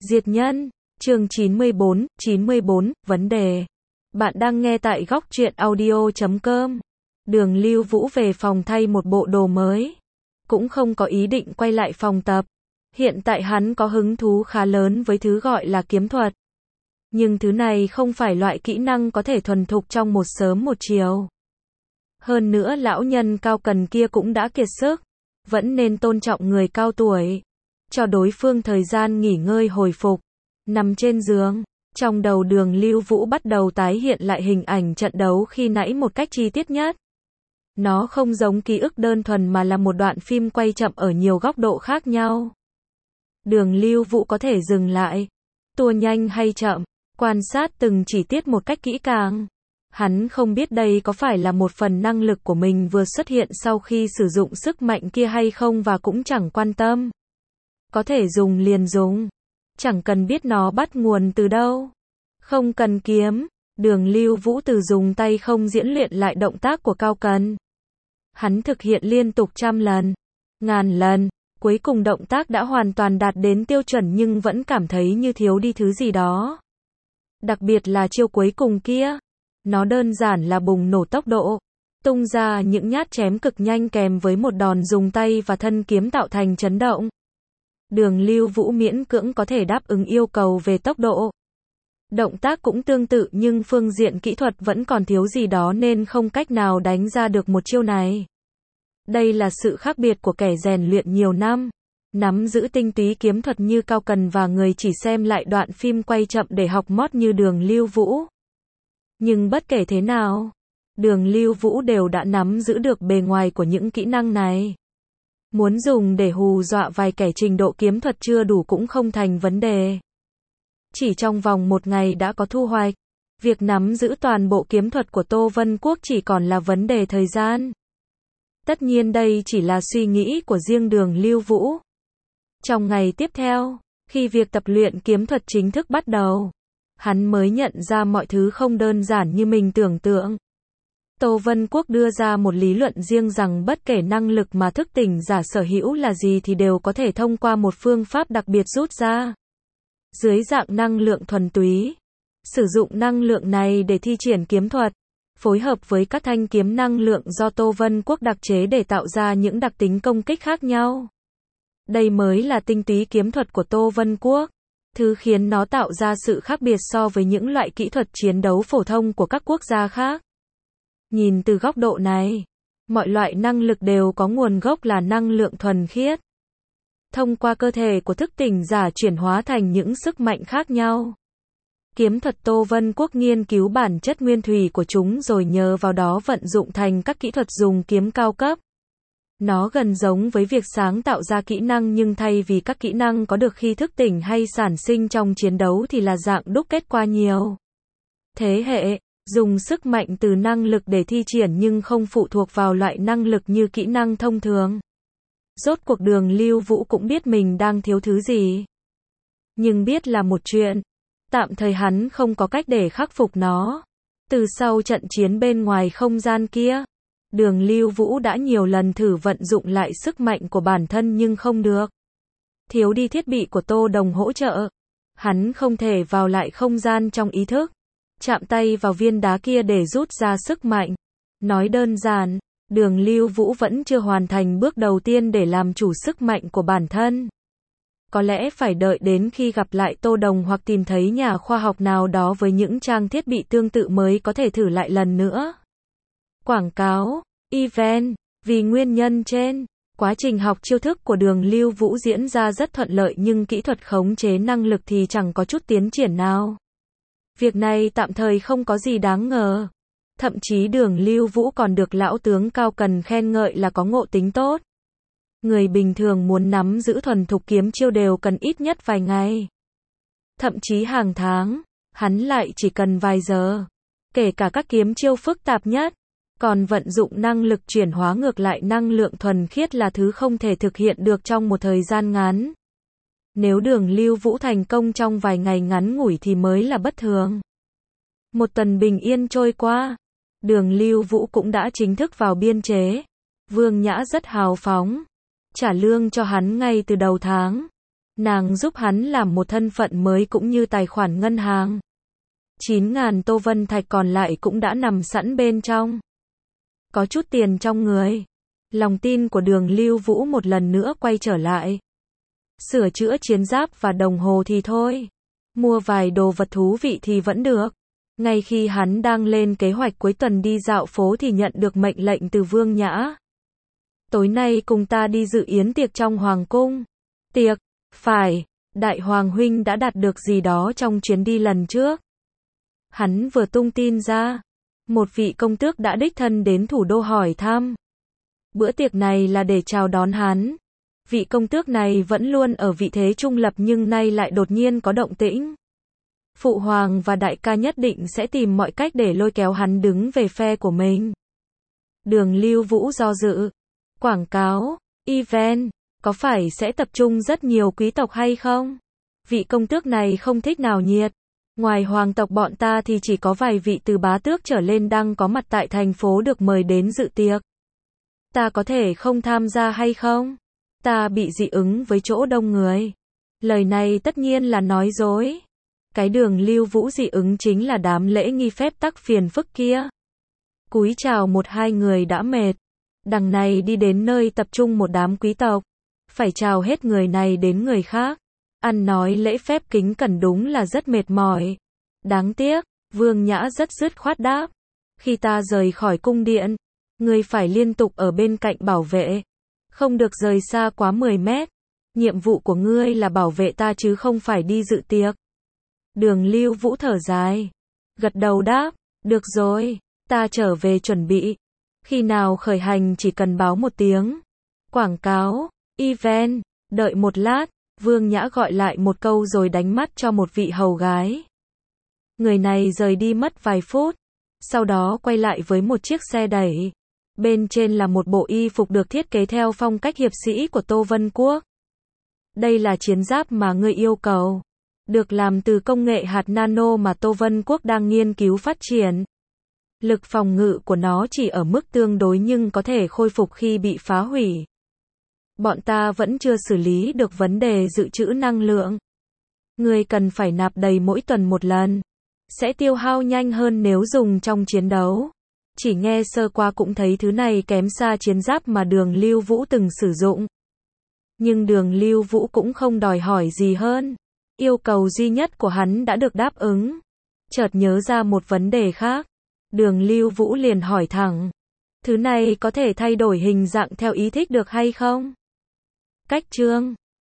Diệt nhân, chương 94, vấn đề. Bạn đang nghe tại góc truyện audio.com. Đường Lưu Vũ về phòng thay một bộ đồ mới. Cũng không có ý định quay lại phòng tập. Hiện tại hắn có hứng thú khá lớn với thứ gọi là kiếm thuật. Nhưng thứ này không phải loại kỹ năng có thể thuần thục trong một sớm một chiều. Hơn nữa lão nhân cao cần kia cũng đã kiệt sức. Vẫn nên tôn trọng người cao tuổi. Cho đối phương thời gian nghỉ ngơi hồi phục. Nằm trên giường, trong đầu Đường Lưu Vũ bắt đầu tái hiện lại hình ảnh trận đấu khi nãy một cách chi tiết nhất. Nó không giống ký ức đơn thuần mà là một đoạn phim quay chậm ở nhiều góc độ khác nhau. Đường Lưu Vũ có thể dừng lại, tua nhanh hay chậm, quan sát từng chi tiết một cách kỹ càng. Hắn không biết đây có phải là một phần năng lực của mình vừa xuất hiện sau khi sử dụng sức mạnh kia hay không và cũng chẳng quan tâm. Có thể dùng liền dùng. Chẳng cần biết nó bắt nguồn từ đâu. Không cần kiếm. Đường Lưu Vũ từ dùng tay không diễn luyện lại động tác của Cao Cần. Hắn thực hiện liên tục trăm lần, ngàn lần. Cuối cùng động tác đã hoàn toàn đạt đến tiêu chuẩn nhưng vẫn cảm thấy như thiếu đi thứ gì đó. Đặc biệt là chiêu cuối cùng kia. Nó đơn giản là bùng nổ tốc độ. Tung ra những nhát chém cực nhanh kèm với một đòn dùng tay và thân kiếm tạo thành chấn động. Đường Lưu Vũ miễn cưỡng có thể đáp ứng yêu cầu về tốc độ. Động tác cũng tương tự nhưng phương diện kỹ thuật vẫn còn thiếu gì đó nên không cách nào đánh ra được một chiêu này. Đây là sự khác biệt của kẻ rèn luyện nhiều năm, nắm giữ tinh túy kiếm thuật như Cao Cần và người chỉ xem lại đoạn phim quay chậm để học mót như Đường Lưu Vũ. Nhưng bất kể thế nào, Đường Lưu Vũ đều đã nắm giữ được bề ngoài của những kỹ năng này. Muốn dùng để hù dọa vài kẻ trình độ kiếm thuật chưa đủ cũng không thành vấn đề. Chỉ trong vòng một ngày đã có thu hoạch. Việc nắm giữ toàn bộ kiếm thuật của Tô Vân Quốc chỉ còn là vấn đề thời gian. Tất nhiên đây chỉ là suy nghĩ của riêng Đường Lưu Vũ. Trong ngày tiếp theo, khi việc tập luyện kiếm thuật chính thức bắt đầu, hắn mới nhận ra mọi thứ không đơn giản như mình tưởng tượng. Tô Vân Quốc đưa ra một lý luận riêng rằng bất kể năng lực mà thức tỉnh giả sở hữu là gì thì đều có thể thông qua một phương pháp đặc biệt rút ra. Dưới dạng năng lượng thuần túy. Sử dụng năng lượng này để thi triển kiếm thuật. Phối hợp với các thanh kiếm năng lượng do Tô Vân Quốc đặc chế để tạo ra những đặc tính công kích khác nhau. Đây mới là tinh túy kiếm thuật của Tô Vân Quốc. Thứ khiến nó tạo ra sự khác biệt so với những loại kỹ thuật chiến đấu phổ thông của các quốc gia khác. Nhìn từ góc độ này, mọi loại năng lực đều có nguồn gốc là năng lượng thuần khiết. Thông qua cơ thể của thức tỉnh giả chuyển hóa thành những sức mạnh khác nhau. Kiếm thuật Tô Vân Quốc nghiên cứu bản chất nguyên thủy của chúng rồi nhờ vào đó vận dụng thành các kỹ thuật dùng kiếm cao cấp. Nó gần giống với việc sáng tạo ra kỹ năng nhưng thay vì các kỹ năng có được khi thức tỉnh hay sản sinh trong chiến đấu thì là dạng đúc kết qua nhiều thế hệ. Dùng sức mạnh từ năng lực để thi triển nhưng không phụ thuộc vào loại năng lực như kỹ năng thông thường. Rốt cuộc Đường Lưu Vũ cũng biết mình đang thiếu thứ gì. Nhưng biết là một chuyện. Tạm thời hắn không có cách để khắc phục nó. Từ sau trận chiến bên ngoài không gian kia, Đường Lưu Vũ đã nhiều lần thử vận dụng lại sức mạnh của bản thân nhưng không được. Thiếu đi thiết bị của Tô Đồng hỗ trợ. Hắn không thể vào lại không gian trong ý thức. Chạm tay vào viên đá kia để rút ra sức mạnh. Nói đơn giản, Đường Lưu Vũ vẫn chưa hoàn thành bước đầu tiên để làm chủ sức mạnh của bản thân. Có lẽ phải đợi đến khi gặp lại Tô Đồng hoặc tìm thấy nhà khoa học nào đó với những trang thiết bị tương tự mới có thể thử lại lần nữa. Quảng cáo, event, vì nguyên nhân trên, quá trình học chiêu thức của Đường Lưu Vũ diễn ra rất thuận lợi nhưng kỹ thuật khống chế năng lực thì chẳng có chút tiến triển nào. Việc này tạm thời không có gì đáng ngờ. Thậm chí Đường Lưu Vũ còn được lão tướng Cao Cần khen ngợi là có ngộ tính tốt. Người bình thường muốn nắm giữ thuần thục kiếm chiêu đều cần ít nhất vài ngày. Thậm chí hàng tháng, hắn lại chỉ cần vài giờ. Kể cả các kiếm chiêu phức tạp nhất. Còn vận dụng năng lực chuyển hóa ngược lại năng lượng thuần khiết là thứ không thể thực hiện được trong một thời gian ngắn. Nếu Đường Lưu Vũ thành công trong vài ngày ngắn ngủi thì mới là bất thường. Một tuần bình yên trôi qua, Đường Lưu Vũ cũng đã chính thức vào biên chế. Vương Nhã rất hào phóng, trả lương cho hắn ngay từ đầu tháng. Nàng giúp hắn làm một thân phận mới cũng như tài khoản ngân hàng. 9.000 Tô Vân Thạch còn lại cũng đã nằm sẵn bên trong. Có chút tiền trong người. Lòng tin của Đường Lưu Vũ một lần nữa quay trở lại. Sửa chữa chiến giáp và đồng hồ thì thôi. Mua vài đồ vật thú vị thì vẫn được. Ngay khi hắn đang lên kế hoạch cuối tuần đi dạo phố thì nhận được mệnh lệnh từ Vương Nhã. Tối nay cùng ta đi dự yến tiệc trong Hoàng cung. Tiệc? Phải, Đại Hoàng huynh đã đạt được gì đó trong chuyến đi lần trước. Hắn vừa tung tin ra. Một vị công tước đã đích thân đến thủ đô hỏi thăm. Bữa tiệc này là để chào đón hắn. Vị công tước này vẫn luôn ở vị thế trung lập nhưng nay lại đột nhiên có động tĩnh. Phụ hoàng và đại ca nhất định sẽ tìm mọi cách để lôi kéo hắn đứng về phe của mình. Đường Lưu Vũ do dự. Quảng cáo, event, có phải sẽ tập trung rất nhiều quý tộc hay không? Vị công tước này không thích náo nhiệt. Ngoài hoàng tộc bọn ta thì chỉ có vài vị từ bá tước trở lên đang có mặt tại thành phố được mời đến dự tiệc. Ta có thể không tham gia hay không? Ta bị dị ứng với chỗ đông người. Lời này tất nhiên là nói dối. Cái Đường Lưu Vũ dị ứng chính là đám lễ nghi phép tắc phiền phức kia. Cúi chào một hai người đã mệt. Đằng này đi đến nơi tập trung một đám quý tộc. Phải chào hết người này đến người khác. Ăn nói lễ phép kính cẩn đúng là rất mệt mỏi. Đáng tiếc, Vương Nhã rất dứt khoát đáp. Khi ta rời khỏi cung điện, ngươi phải liên tục ở bên cạnh bảo vệ. Không được rời xa quá 10 mét. Nhiệm vụ của ngươi là bảo vệ ta chứ không phải đi dự tiệc. Đường Lưu Vũ thở dài. Gật đầu đáp. Được rồi, ta trở về chuẩn bị. Khi nào khởi hành chỉ cần báo một tiếng. Quảng cáo, event, đợi một lát. Vương Nhã gọi lại một câu rồi đánh mắt cho một vị hầu gái. Người này rời đi mất vài phút. Sau đó quay lại với một chiếc xe đẩy. Bên trên là một bộ y phục được thiết kế theo phong cách hiệp sĩ của Tô Vân Quốc. Đây là chiến giáp mà ngươi yêu cầu. Được làm từ công nghệ hạt nano mà Tô Vân Quốc đang nghiên cứu phát triển. Lực phòng ngự của nó chỉ ở mức tương đối nhưng có thể khôi phục khi bị phá hủy. Bọn ta vẫn chưa xử lý được vấn đề dự trữ năng lượng. Ngươi cần phải nạp đầy mỗi tuần một lần. Sẽ tiêu hao nhanh hơn nếu dùng trong chiến đấu. Chỉ nghe sơ qua cũng thấy thứ này kém xa chiến giáp mà Đường Lưu Vũ từng sử dụng. Nhưng Đường Lưu Vũ cũng không đòi hỏi gì hơn. Yêu cầu duy nhất của hắn đã được đáp ứng. Chợt nhớ ra một vấn đề khác. Đường Lưu Vũ liền hỏi thẳng. Thứ này có thể thay đổi hình dạng theo ý thích được hay không? Cách chương